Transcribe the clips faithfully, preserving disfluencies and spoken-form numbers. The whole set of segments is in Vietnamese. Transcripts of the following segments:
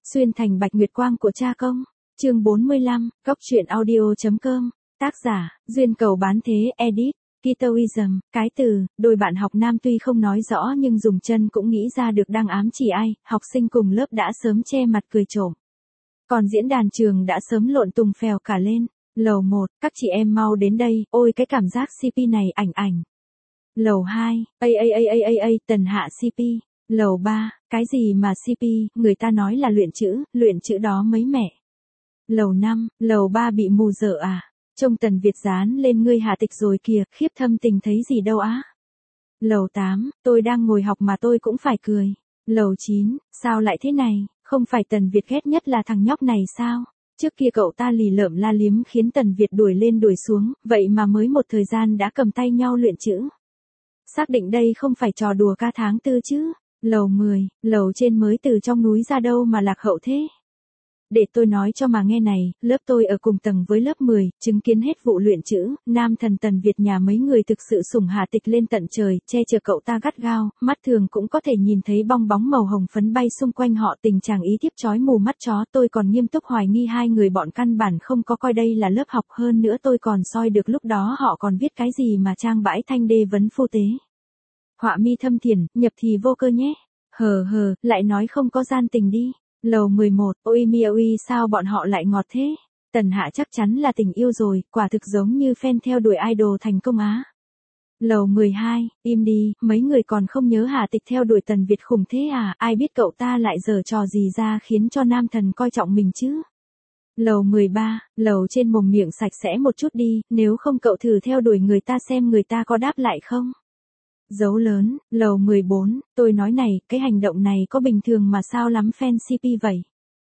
Xuyên thành bạch nguyệt quang của cha công. Chương bốn mươi lăm, Cốc truyện audio.com. Tác giả, Duyên Cầu Bán Thế, edit, Kitoism. Cái từ, đôi bạn học nam tuy không nói rõ nhưng dùng chân cũng nghĩ ra được đang ám chỉ ai, học sinh cùng lớp đã sớm che mặt cười trộm. Còn diễn đàn trường đã sớm lộn tùng phèo cả lên. Lầu một, các chị em mau đến đây, ôi cái cảm giác xê pê này ảnh ảnh. Lầu hai, a a a a a a tần hạ xê pê. Lầu ba, cái gì mà xê pê, người ta nói là luyện chữ, luyện chữ đó mấy mẹ. Lầu năm, lầu ba bị mù dở à? Trông Tần Việt dán lên ngươi hạ tịch rồi kìa, khiếp thâm tình thấy gì đâu á. Lầu tám, tôi đang ngồi học mà tôi cũng phải cười. Lầu chín, sao lại thế này, không phải Tần Việt ghét nhất là thằng nhóc này sao? Trước kia cậu ta lì lợm la liếm khiến Tần Việt đuổi lên đuổi xuống, vậy mà mới một thời gian đã cầm tay nhau luyện chữ. Xác định đây không phải trò đùa ca tháng tư chứ. Lầu mười, lầu trên mới từ trong núi ra đâu mà lạc hậu thế. Để tôi nói cho mà nghe này, lớp tôi ở cùng tầng với lớp mười, chứng kiến hết vụ luyện chữ, nam thần Tần Việt nhà mấy người thực sự sủng Hà Tịch lên tận trời, che chở cậu ta gắt gao, mắt thường cũng có thể nhìn thấy bong bóng màu hồng phấn bay xung quanh họ, tình trạng ý thiếp chói mù mắt chó. Tôi còn nghiêm túc hoài nghi hai người bọn căn bản không có coi đây là lớp học, hơn nữa tôi còn soi được lúc đó họ còn viết cái gì mà trang bãi thanh đê vấn phu tế. Họa mi thâm thiền, nhập thì vô cơ nhé. Hờ hờ, lại nói không có gian tình đi. Lầu mười một, ôi mi ôi sao bọn họ lại ngọt thế? Tần Hạ chắc chắn là tình yêu rồi, quả thực giống như fan theo đuổi idol thành công á. Lầu mười hai, im đi, mấy người còn không nhớ Hà Tịch theo đuổi Tần Việt khủng thế à, ai biết cậu ta lại giở trò gì ra khiến cho nam thần coi trọng mình chứ. Lầu mười ba, lầu trên mồm miệng sạch sẽ một chút đi, nếu không cậu thử theo đuổi người ta xem người ta có đáp lại không. Dấu lớn, lầu mười bốn, tôi nói này, cái hành động này có bình thường mà sao lắm fan xê pê vậy.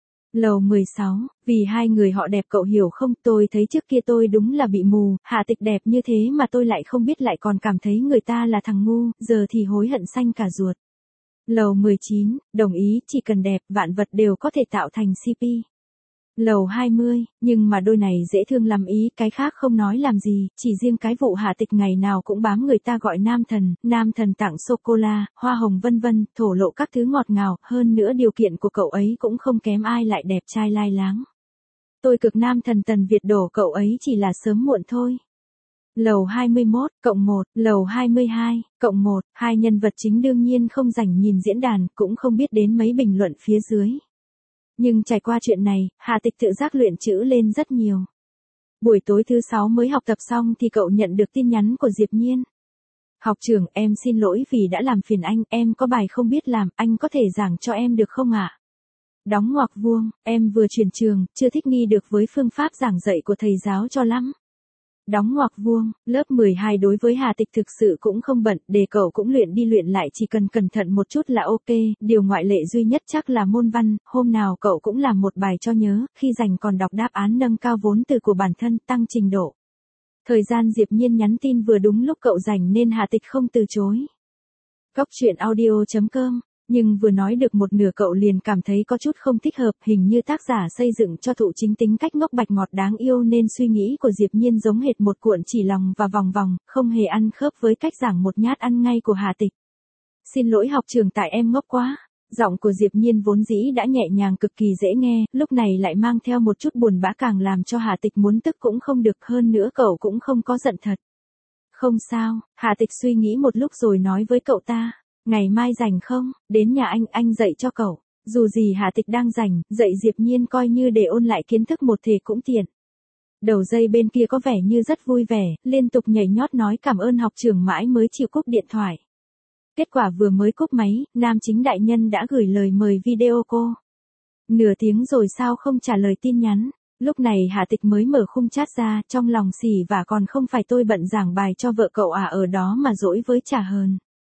Lầu mười sáu, vì hai người họ đẹp cậu hiểu không, tôi thấy trước kia tôi đúng là bị mù, Hạ Tịch đẹp như thế mà tôi lại không biết lại còn cảm thấy người ta là thằng ngu, giờ thì hối hận xanh cả ruột. Lầu mười chín, đồng ý, chỉ cần đẹp, vạn vật đều có thể tạo thành xê pê. Lầu hai mươi, nhưng mà đôi này dễ thương lắm ý, cái khác không nói làm gì, chỉ riêng cái vụ Hạ Tịch ngày nào cũng bám người ta gọi nam thần, nam thần tặng sô-cô-la, hoa hồng vân vân, thổ lộ các thứ ngọt ngào, hơn nữa điều kiện của cậu ấy cũng không kém ai lại đẹp trai lai láng. Tôi cực nam thần Tần Việt đổ cậu ấy chỉ là sớm muộn thôi. Lầu hai mươi mốt, cộng một, lầu hai mươi hai, cộng một, hai nhân vật chính đương nhiên không rảnh nhìn diễn đàn, cũng không biết đến mấy bình luận phía dưới. Nhưng trải qua chuyện này, Hà Tịch tự giác luyện chữ lên rất nhiều. Buổi tối thứ sáu mới học tập xong thì cậu nhận được tin nhắn của Diệp Nhiên. Học trưởng, em xin lỗi vì đã làm phiền anh, em có bài không biết làm, anh có thể giảng cho em được không ạ? Đóng ngoặc vuông, em vừa chuyển trường, chưa thích nghi được với phương pháp giảng dạy của thầy giáo cho lắm. Đóng ngoặc vuông, lớp mười hai đối với Hà Tịch thực sự cũng không bận, để cậu cũng luyện đi luyện lại chỉ cần cẩn thận một chút là ok, điều ngoại lệ duy nhất chắc là môn văn, hôm nào cậu cũng làm một bài cho nhớ, khi rảnh còn đọc đáp án nâng cao vốn từ của bản thân, tăng trình độ. Thời gian Diệp Nhiên nhắn tin vừa đúng lúc cậu rảnh nên Hà Tịch không từ chối. Cốc truyện audio.com. Nhưng vừa nói được một nửa cậu liền cảm thấy có chút không thích hợp, hình như tác giả xây dựng cho Thụ Chính tính cách ngốc bạch ngọt đáng yêu nên suy nghĩ của Diệp Nhiên giống hệt một cuộn chỉ lòng và vòng vòng, không hề ăn khớp với cách giảng một nhát ăn ngay của Hà Tịch. Xin lỗi học trường tại em ngốc quá. Giọng của Diệp Nhiên vốn dĩ đã nhẹ nhàng cực kỳ dễ nghe, lúc này lại mang theo một chút buồn bã càng làm cho Hà Tịch muốn tức cũng không được, hơn nữa cậu cũng không có giận thật. Không sao, Hà Tịch suy nghĩ một lúc rồi nói với cậu ta. Ngày mai rảnh không, đến nhà anh, anh dạy cho cậu. Dù gì Hà Tịch đang rảnh, dạy Diệp Nhiên coi như để ôn lại kiến thức một thể cũng tiện. Đầu dây bên kia có vẻ như rất vui vẻ, liên tục nhảy nhót nói cảm ơn học trưởng mãi mới chịu cúp điện thoại. Kết quả vừa mới cúp máy, nam chính đại nhân đã gửi lời mời video cô. Nửa tiếng rồi sao không trả lời tin nhắn. Lúc này Hà Tịch mới mở khung chat ra, trong lòng xỉ và còn không phải tôi bận giảng bài cho vợ cậu à, ở đó mà dỗi với trả hờn.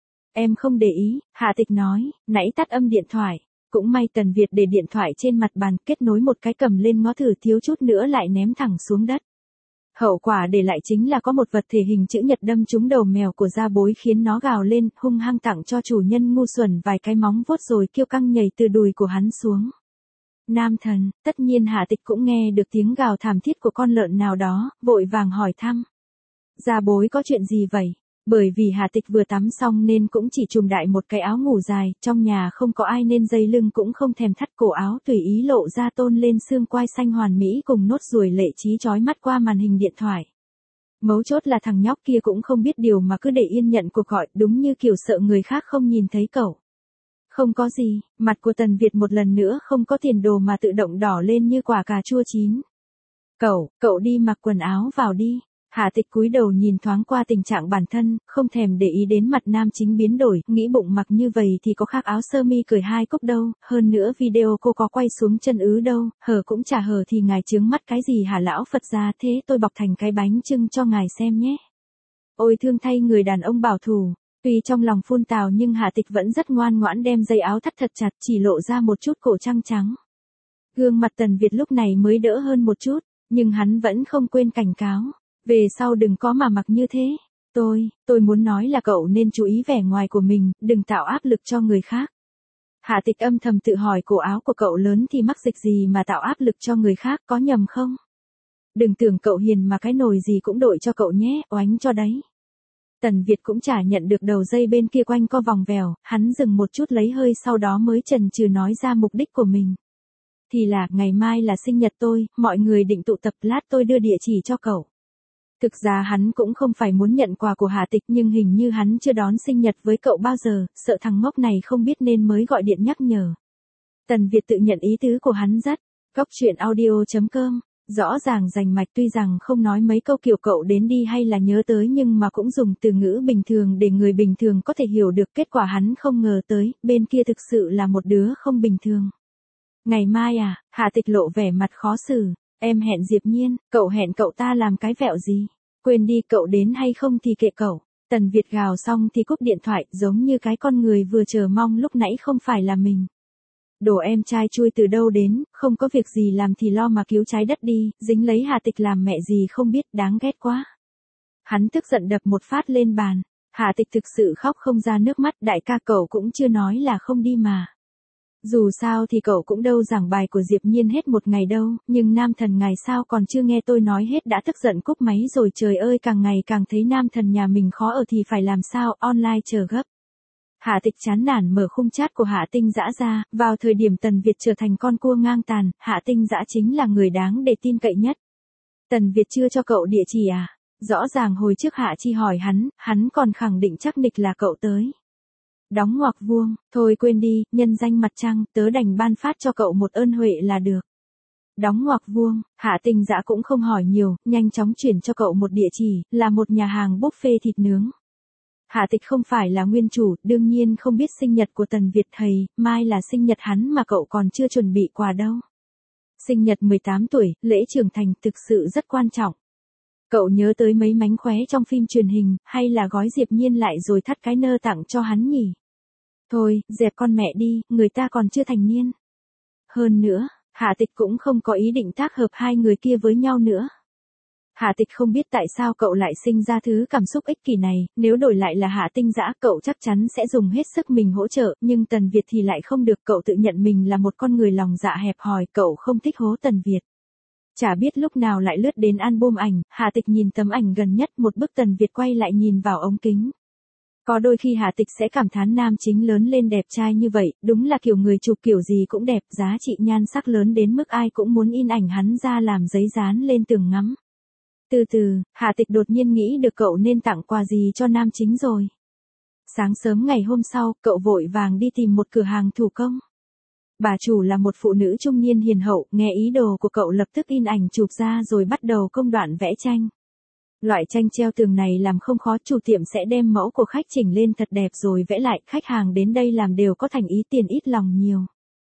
Em không để ý, Hà Tịch nói, nãy tắt âm điện thoại. Cũng may Tần Việt để điện thoại trên mặt bàn, kết nối một cái cầm lên ngó thử, thiếu chút nữa lại ném thẳng xuống đất. Hậu quả để lại chính là có một vật thể hình chữ nhật đâm trúng đầu mèo của gia bối khiến nó gào lên, hung hăng tặng cho chủ nhân ngu xuẩn vài cái móng vuốt rồi kiêu căng nhảy từ đùi của hắn xuống. Nam thần, tất nhiên Hà Tịch cũng nghe được tiếng gào thảm thiết của con lợn nào đó, vội vàng hỏi thăm. Gia bối có chuyện gì vậy? Bởi vì Hà Tịch vừa tắm xong nên cũng chỉ trùm đại một cái áo ngủ dài, trong nhà không có ai nên dây lưng cũng không thèm thắt cổ áo tùy ý lộ ra tôn lên xương quai xanh hoàn mỹ cùng nốt ruồi lệ trí chói mắt qua màn hình điện thoại. Mấu chốt là thằng nhóc kia cũng không biết điều mà cứ để yên nhận cuộc gọi, đúng như kiểu sợ người khác không nhìn thấy cậu. Không có gì, mặt của Tần Việt một lần nữa không có tiền đồ mà tự động đỏ lên như quả cà chua chín. Cậu, cậu đi mặc quần áo vào đi. Hà Tịch cúi đầu nhìn thoáng qua tình trạng bản thân, không thèm để ý đến mặt nam chính biến đổi, nghĩ bụng mặc như vậy thì có khác áo sơ mi cởi hai cúc đâu, hơn nữa video cô có quay xuống chân ứ đâu, hở cũng chả hở thì ngài chướng mắt cái gì hả lão Phật gia, thế tôi bọc thành cái bánh chưng cho ngài xem nhé. Ôi thương thay người đàn ông bảo thủ, tuy trong lòng phun tào nhưng Hà Tịch vẫn rất ngoan ngoãn đem dây áo thắt thật chặt chỉ lộ ra một chút cổ trăng trắng. Gương mặt Tần Việt lúc này mới đỡ hơn một chút, nhưng hắn vẫn không quên cảnh cáo. Về sau đừng có mà mặc như thế. Tôi, tôi muốn nói là cậu nên chú ý vẻ ngoài của mình, đừng tạo áp lực cho người khác. Hạ Tịch âm thầm tự hỏi cổ áo của cậu lớn thì mắc dịch gì mà tạo áp lực cho người khác, có nhầm không? Đừng tưởng cậu hiền mà cái nồi gì cũng đội cho cậu nhé, oánh cho đấy. Tần Việt cũng chả nhận được đầu dây bên kia quanh co vòng vèo, hắn dừng một chút lấy hơi sau đó mới chần chừ nói ra mục đích của mình. Thì là, ngày mai là sinh nhật tôi, mọi người định tụ tập, lát tôi đưa địa chỉ cho cậu. Thực ra hắn cũng không phải muốn nhận quà của Hà Tịch nhưng hình như hắn chưa đón sinh nhật với cậu bao giờ, sợ thằng ngốc này không biết nên mới gọi điện nhắc nhở. Tần Việt tự nhận ý tứ của hắn rất. Cóc truyện audio chấm com, rõ ràng rành mạch tuy rằng không nói mấy câu kiểu cậu đến đi hay là nhớ tới nhưng mà cũng dùng từ ngữ bình thường để người bình thường có thể hiểu được kết quả hắn không ngờ tới, bên kia thực sự là một đứa không bình thường. Ngày mai à, Hà Tịch lộ vẻ mặt khó xử. Em hẹn Diệp Nhiên, cậu hẹn cậu ta làm cái vẹo gì? Quên đi cậu đến hay không thì kệ cậu. Tần Việt gào xong thì cúp điện thoại giống như cái con người vừa chờ mong lúc nãy không phải là mình. Đồ em trai chui từ đâu đến, không có việc gì làm thì lo mà cứu trái đất đi, dính lấy Hà Tịch làm mẹ gì không biết, đáng ghét quá. Hắn tức giận đập một phát lên bàn. Hà Tịch thực sự khóc không ra nước mắt, đại ca cậu cũng chưa nói là không đi mà. Dù sao thì cậu cũng đâu giảng bài của Diệp Nhiên hết một ngày đâu, nhưng nam thần ngài sao còn chưa nghe tôi nói hết đã tức giận cúp máy rồi, trời ơi càng ngày càng thấy nam thần nhà mình khó ở thì phải làm sao, online chờ gấp. Hạ Tịch chán nản mở khung chat của Hạ Tinh Dã ra, vào thời điểm Tần Việt trở thành con cua ngang tàn, Hạ Tinh Dã chính là người đáng để tin cậy nhất. Tần Việt chưa cho cậu địa chỉ à? Rõ ràng hồi trước Hạ Chi hỏi hắn, hắn còn khẳng định chắc nịch là cậu tới. Đóng ngoặc vuông, thôi quên đi, nhân danh mặt trăng, tớ đành ban phát cho cậu một ơn huệ là được. Đóng ngoặc vuông, Hạ Tinh Dã cũng không hỏi nhiều, nhanh chóng chuyển cho cậu một địa chỉ, là một nhà hàng buffet thịt nướng. Hạ Tịch không phải là nguyên chủ, đương nhiên không biết sinh nhật của Tần Việt thầy, mai là sinh nhật hắn mà cậu còn chưa chuẩn bị quà đâu. Sinh nhật mười tám tuổi, lễ trưởng thành thực sự rất quan trọng. Cậu nhớ tới mấy mánh khóe trong phim truyền hình, hay là gói Diệp Nhiên lại rồi thắt cái nơ tặng cho hắn nhỉ? Thôi, dẹp con mẹ đi, người ta còn chưa thành niên. Hơn nữa, Hạ Tịch cũng không có ý định tác hợp hai người kia với nhau nữa. Hạ Tịch không biết tại sao cậu lại sinh ra thứ cảm xúc ích kỷ này, nếu đổi lại là Hạ Tinh Dã cậu chắc chắn sẽ dùng hết sức mình hỗ trợ, nhưng Tần Việt thì lại không được, cậu tự nhận mình là một con người lòng dạ hẹp hòi, cậu không thích hố Tần Việt. Chả biết lúc nào lại lướt đến album ảnh, Hạ Tịch nhìn tấm ảnh gần nhất, một bức Tần Việt quay lại nhìn vào ống kính. Có đôi khi Hạ Tịch sẽ cảm thán nam chính lớn lên đẹp trai như vậy, đúng là kiểu người chụp kiểu gì cũng đẹp, giá trị nhan sắc lớn đến mức ai cũng muốn in ảnh hắn ra làm giấy dán lên tường ngắm. Từ từ, Hạ Tịch đột nhiên nghĩ được cậu nên tặng quà gì cho nam chính rồi. Sáng sớm ngày hôm sau, cậu vội vàng đi tìm một cửa hàng thủ công. Bà chủ là một phụ nữ trung niên hiền hậu, nghe ý đồ của cậu lập tức in ảnh chụp ra rồi bắt đầu công đoạn vẽ tranh. Loại tranh treo tường này làm không khó, chủ tiệm sẽ đem mẫu của khách chỉnh lên thật đẹp rồi vẽ lại, khách hàng đến đây làm đều có thành ý, tiền ít lòng nhiều.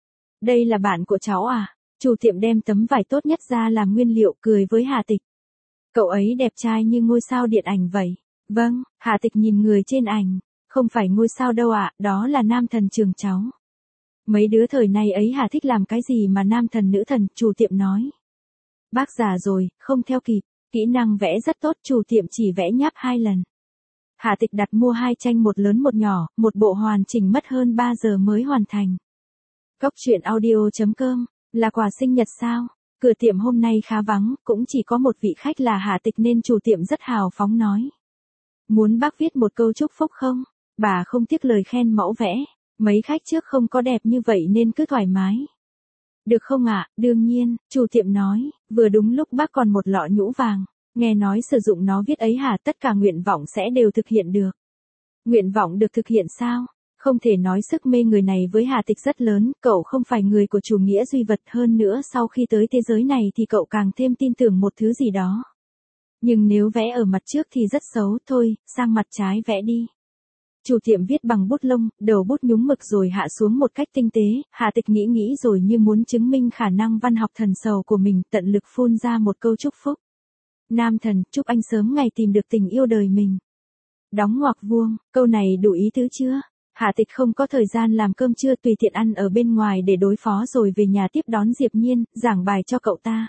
Đây là bạn của cháu à? Chủ tiệm đem tấm vải tốt nhất ra làm nguyên liệu, cười với Hạ Tịch. Cậu ấy đẹp trai như ngôi sao điện ảnh vậy. Vâng, Hạ Tịch nhìn người trên ảnh. Không phải ngôi sao đâu ạ, à, đó là nam thần trường cháu. Mấy đứa thời này ấy hả thích làm cái gì mà nam thần nữ thần, chủ tiệm nói. Bác già rồi, không theo kịp, kỹ năng vẽ rất tốt, chủ tiệm chỉ vẽ nháp hai lần. Hạ Tịch đặt mua hai tranh một lớn một nhỏ, một bộ hoàn chỉnh mất hơn ba giờ mới hoàn thành. Cóc truyện audio chấm com, là quà sinh nhật sao? Cửa tiệm hôm nay khá vắng, cũng chỉ có một vị khách là Hạ Tịch nên chủ tiệm rất hào phóng nói. Muốn bác viết một câu chúc phúc không? Bà không tiếc lời khen mẫu vẽ. Mấy khách trước không có đẹp như vậy nên cứ thoải mái. Được không ạ? À? Đương nhiên, chủ tiệm nói, vừa đúng lúc bác còn một lọ nhũ vàng. Nghe nói sử dụng nó viết ấy hả, tất cả nguyện vọng sẽ đều thực hiện được. Nguyện vọng được thực hiện sao? Không thể nói sức mê người này với Hà Tịch rất lớn, cậu không phải người của chủ nghĩa duy vật, hơn nữa sau khi tới thế giới này thì cậu càng thêm tin tưởng một thứ gì đó. Nhưng nếu vẽ ở mặt trước thì rất xấu, thôi, sang mặt trái vẽ đi. Chủ tiệm viết bằng bút lông, đầu bút nhúng mực rồi hạ xuống một cách tinh tế, Hà Tịch nghĩ nghĩ rồi như muốn chứng minh khả năng văn học thần sầu của mình, tận lực phun ra một câu chúc phúc. Nam thần, chúc anh sớm ngày tìm được tình yêu đời mình. Đóng ngoặc vuông, câu này đủ ý tứ chưa? Hà Tịch không có thời gian làm cơm trưa, tùy tiện ăn ở bên ngoài để đối phó rồi về nhà tiếp đón Diệp Nhiên, giảng bài cho cậu ta.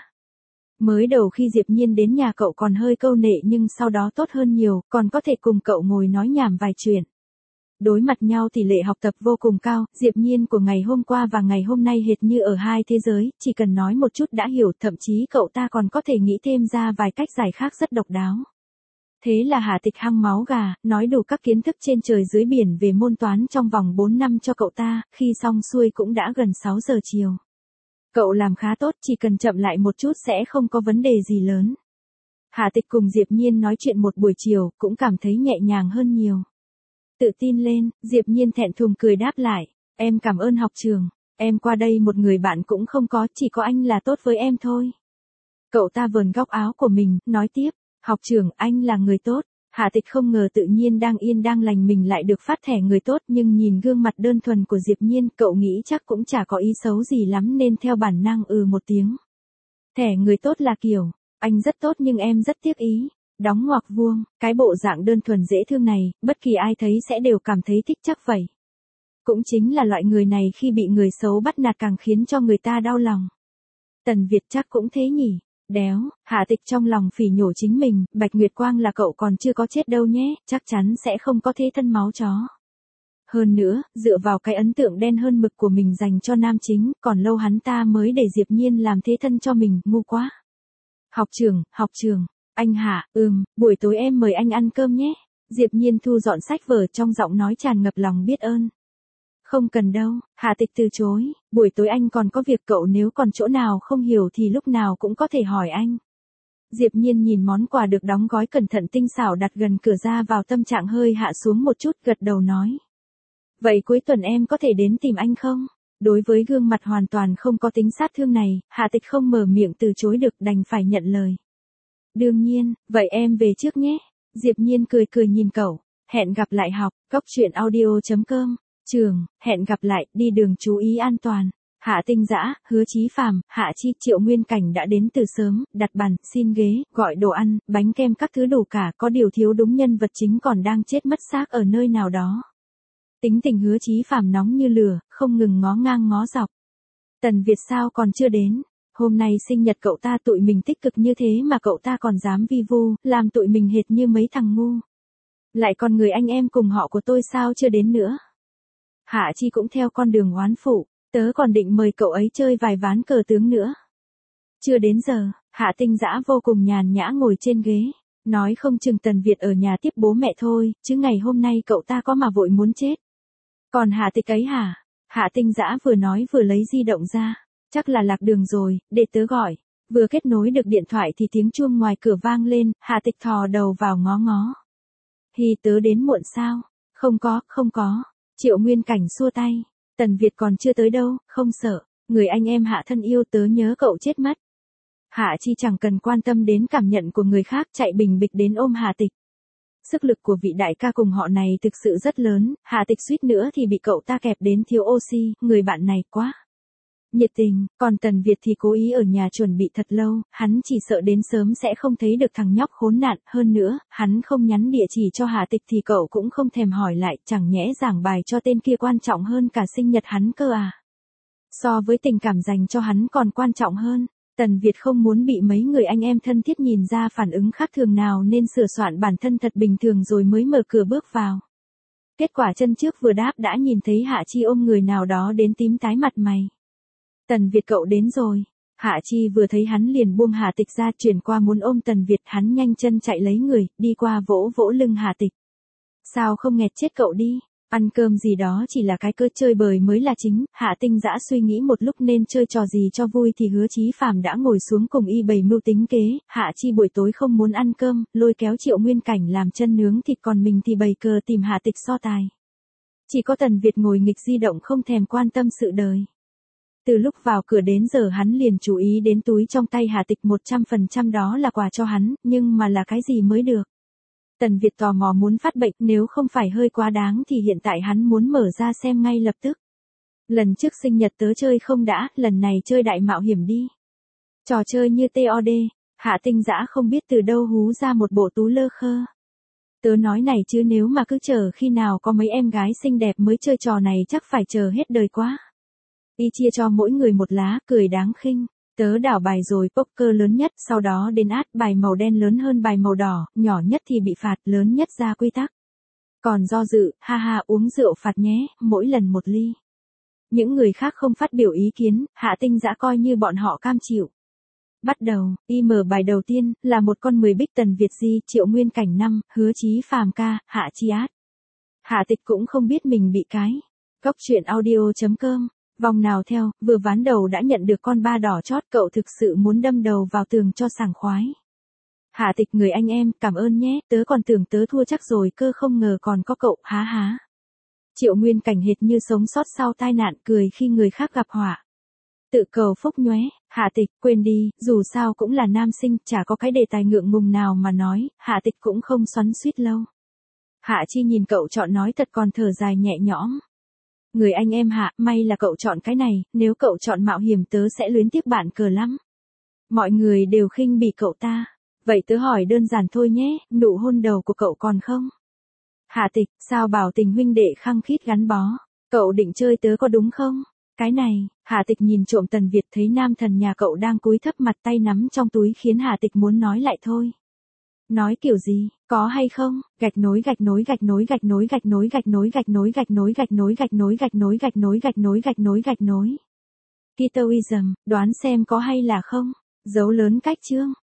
Mới đầu khi Diệp Nhiên đến nhà cậu còn hơi câu nệ nhưng sau đó tốt hơn nhiều, còn có thể cùng cậu ngồi nói nhảm vài chuyện. Đối mặt nhau tỷ lệ học tập vô cùng cao, Diệp Nhiên của ngày hôm qua và ngày hôm nay hệt như ở hai thế giới, chỉ cần nói một chút đã hiểu, thậm chí cậu ta còn có thể nghĩ thêm ra vài cách giải khác rất độc đáo. Thế là Hà Tịch hăng máu gà, nói đủ các kiến thức trên trời dưới biển về môn toán trong vòng bốn năm cho cậu ta, khi xong xuôi cũng đã gần sáu giờ chiều. Cậu làm khá tốt, chỉ cần chậm lại một chút sẽ không có vấn đề gì lớn. Hà Tịch cùng Diệp Nhiên nói chuyện một buổi chiều, cũng cảm thấy nhẹ nhàng hơn nhiều. Tự tin lên, Diệp Nhiên thẹn thùng cười đáp lại, em cảm ơn học trường, em qua đây một người bạn cũng không có, chỉ có anh là tốt với em thôi. Cậu ta vờn góc áo của mình, nói tiếp, học trưởng, anh là người tốt. Hà Tịch không ngờ tự nhiên đang yên đang lành mình lại được phát thẻ người tốt, nhưng nhìn gương mặt đơn thuần của Diệp Nhiên, cậu nghĩ chắc cũng chả có ý xấu gì lắm nên theo bản năng ừ một tiếng. Thẻ người tốt là kiểu, anh rất tốt nhưng em rất tiếc ý. Đóng ngoặc vuông, cái bộ dạng đơn thuần dễ thương này, bất kỳ ai thấy sẽ đều cảm thấy thích chắc vậy. Cũng chính là loại người này khi bị người xấu bắt nạt càng khiến cho người ta đau lòng. Tần Việt chắc cũng thế nhỉ. Đéo, Hạ Tịch trong lòng phỉ nhổ chính mình, Bạch Nguyệt Quang là cậu còn chưa có chết đâu nhé, chắc chắn sẽ không có thế thân máu chó. Hơn nữa, dựa vào cái ấn tượng đen hơn mực của mình dành cho nam chính, còn lâu hắn ta mới để Diệp Nhiên làm thế thân cho mình, ngu quá. Học trường, học trường, anh Hạ, ừm, buổi tối em mời anh ăn cơm nhé. Diệp Nhiên thu dọn sách vở trong giọng nói tràn ngập lòng biết ơn. Không cần đâu, Hạ Tịch từ chối, buổi tối anh còn có việc, cậu nếu còn chỗ nào không hiểu thì lúc nào cũng có thể hỏi anh. Diệp Nhiên nhìn món quà được đóng gói cẩn thận tinh xảo đặt gần cửa ra vào, tâm trạng hơi hạ xuống một chút, gật đầu nói. Vậy cuối tuần em có thể đến tìm anh không? Đối với gương mặt hoàn toàn không có tính sát thương này, Hạ Tịch không mở miệng từ chối được, đành phải nhận lời. Đương nhiên, vậy em về trước nhé. Diệp Nhiên cười cười nhìn cậu, hẹn gặp lại học, cóc truyện audio chấm com. Trường, hẹn gặp lại, đi đường chú ý an toàn. Hạ Tinh Dã, Hứa Chí Phàm, Hạ Chi, Triệu Nguyên Cảnh đã đến từ sớm, đặt bàn, xin ghế, gọi đồ ăn, bánh kem các thứ đủ cả, có điều thiếu đúng nhân vật chính còn đang chết mất xác ở nơi nào đó. Tính tình Hứa Chí Phàm nóng như lửa, không ngừng ngó ngang ngó dọc. Tần Việt sao còn chưa đến? Hôm nay sinh nhật cậu ta, tụi mình tích cực như thế mà cậu ta còn dám vi vu, làm tụi mình hệt như mấy thằng ngu. Lại còn người anh em cùng họ của tôi sao chưa đến nữa? Hạ Chi cũng theo con đường oán phụ, tớ còn định mời cậu ấy chơi vài ván cờ tướng nữa. Chưa đến giờ, Hạ Tinh Dã vô cùng nhàn nhã ngồi trên ghế, nói không chừng Tần Việt ở nhà tiếp bố mẹ thôi, chứ ngày hôm nay cậu ta có mà vội muốn chết. Còn Hạ Tịch ấy hả? Hạ Tinh Dã vừa nói vừa lấy di động ra, chắc là lạc đường rồi, để tớ gọi. Vừa kết nối được điện thoại thì tiếng chuông ngoài cửa vang lên, Hạ Tịch thò đầu vào ngó ngó. Hi, tớ đến muộn sao? Không có, không có. Triệu Nguyên Cảnh xua tay, Tần Việt còn chưa tới đâu, không sợ, người anh em Hạ thân yêu, tớ nhớ cậu chết mất. Hạ Chi chẳng cần quan tâm đến cảm nhận của người khác, chạy bình bịch đến ôm Hạ Tịch. Sức lực của vị đại ca cùng họ này thực sự rất lớn, Hạ Tịch suýt nữa thì bị cậu ta kẹp đến thiếu oxy, người bạn này quá nhiệt tình, còn Tần Việt thì cố ý ở nhà chuẩn bị thật lâu, hắn chỉ sợ đến sớm sẽ không thấy được thằng nhóc khốn nạn, hơn nữa, hắn không nhắn địa chỉ cho Hạ Tịch thì cậu cũng không thèm hỏi lại, chẳng nhẽ giảng bài cho tên kia quan trọng hơn cả sinh nhật hắn cơ à. So với tình cảm dành cho hắn còn quan trọng hơn, Tần Việt không muốn bị mấy người anh em thân thiết nhìn ra phản ứng khác thường nào nên sửa soạn bản thân thật bình thường rồi mới mở cửa bước vào. Kết quả chân trước vừa đáp đã nhìn thấy Hạ Chi ôm người nào đó đến tím tái mặt mày. Tần Việt cậu đến rồi. Hạ Chi vừa thấy hắn liền buông Hà Tịch ra, chuyển qua muốn ôm Tần Việt, hắn nhanh chân chạy lấy người, đi qua vỗ vỗ lưng Hà Tịch. Sao không nghẹt chết cậu đi, ăn cơm gì đó chỉ là cái cơ, chơi bời mới là chính. Hạ Tinh Dã suy nghĩ một lúc nên chơi trò gì cho vui thì Hứa Chí Phàm đã ngồi xuống cùng y bày mưu tính kế. Hạ Chi buổi tối không muốn ăn cơm, lôi kéo Triệu Nguyên Cảnh làm chân nướng thịt, còn mình thì bày cờ tìm Hà Tịch so tài. Chỉ có Tần Việt ngồi nghịch di động không thèm quan tâm sự đời. Từ lúc vào cửa đến giờ hắn liền chú ý đến túi trong tay Hà Tịch, một trăm phần trăm đó là quà cho hắn, nhưng mà là cái gì mới được. Tần Việt tò mò muốn phát bệnh, nếu không phải hơi quá đáng thì hiện tại hắn muốn mở ra xem ngay lập tức. Lần trước sinh nhật tớ chơi không đã, lần này chơi đại mạo hiểm đi. Trò chơi như tê o đê, Hạ Tinh Dã không biết từ đâu hú ra một bộ tú lơ khơ. Tớ nói này chứ nếu mà cứ chờ khi nào có mấy em gái xinh đẹp mới chơi trò này chắc phải chờ hết đời quá. Y chia cho mỗi người một lá, cười đáng khinh. Tớ đảo bài rồi, poker lớn nhất, sau đó đến át, bài màu đen lớn hơn bài màu đỏ, nhỏ nhất thì bị phạt, lớn nhất ra quy tắc. Còn do dự, ha ha, uống rượu phạt nhé, mỗi lần một ly. Những người khác không phát biểu ý kiến, Hạ Tinh Dã coi như bọn họ cam chịu. Bắt đầu, y mở bài đầu tiên, là một con mười bích Tần Việt Di, Triệu Nguyên Cảnh năm, Hứa Chí Phàm ca, Hạ Chi át. Hạ Tịch cũng không biết mình bị cái. Cóc truyện audio chấm com. Vòng nào theo, vừa ván đầu đã nhận được con ba đỏ chót, cậu thực sự muốn đâm đầu vào tường cho sảng khoái. Hạ Tịch người anh em, cảm ơn nhé, tớ còn tưởng tớ thua chắc rồi cơ, không ngờ còn có cậu, há há. Triệu Nguyên Cảnh hệt như sống sót sau tai nạn, cười khi người khác gặp họa. Tự cầu phúc nhóe, Hạ Tịch, quên đi, dù sao cũng là nam sinh, chả có cái đề tài ngượng ngùng nào mà nói, Hạ Tịch cũng không xoắn xuýt lâu. Hạ Chi nhìn cậu chọn nói thật còn thở dài nhẹ nhõm. Người anh em Hạ, may là cậu chọn cái này, nếu cậu chọn mạo hiểm tớ sẽ luyến tiếc bạn cờ lắm. Mọi người đều khinh bỉ cậu ta. Vậy tớ hỏi đơn giản thôi nhé, nụ hôn đầu của cậu còn không? Hạ Tịch, sao bảo tình huynh đệ khăng khít gắn bó, cậu định chơi tớ có đúng không? Cái này, Hạ Tịch nhìn trộm Tần Việt thấy nam thần nhà cậu đang cúi thấp mặt tay nắm trong túi khiến Hạ Tịch muốn nói lại thôi. Nói kiểu gì, có hay không, gạch nối gạch nối gạch nối gạch nối gạch nối gạch nối gạch nối gạch nối gạch nối gạch nối gạch nối gạch nối gạch nối gạch nối gạch nối. Kitoism, đoán xem có hay là không, dấu lớn cách chương.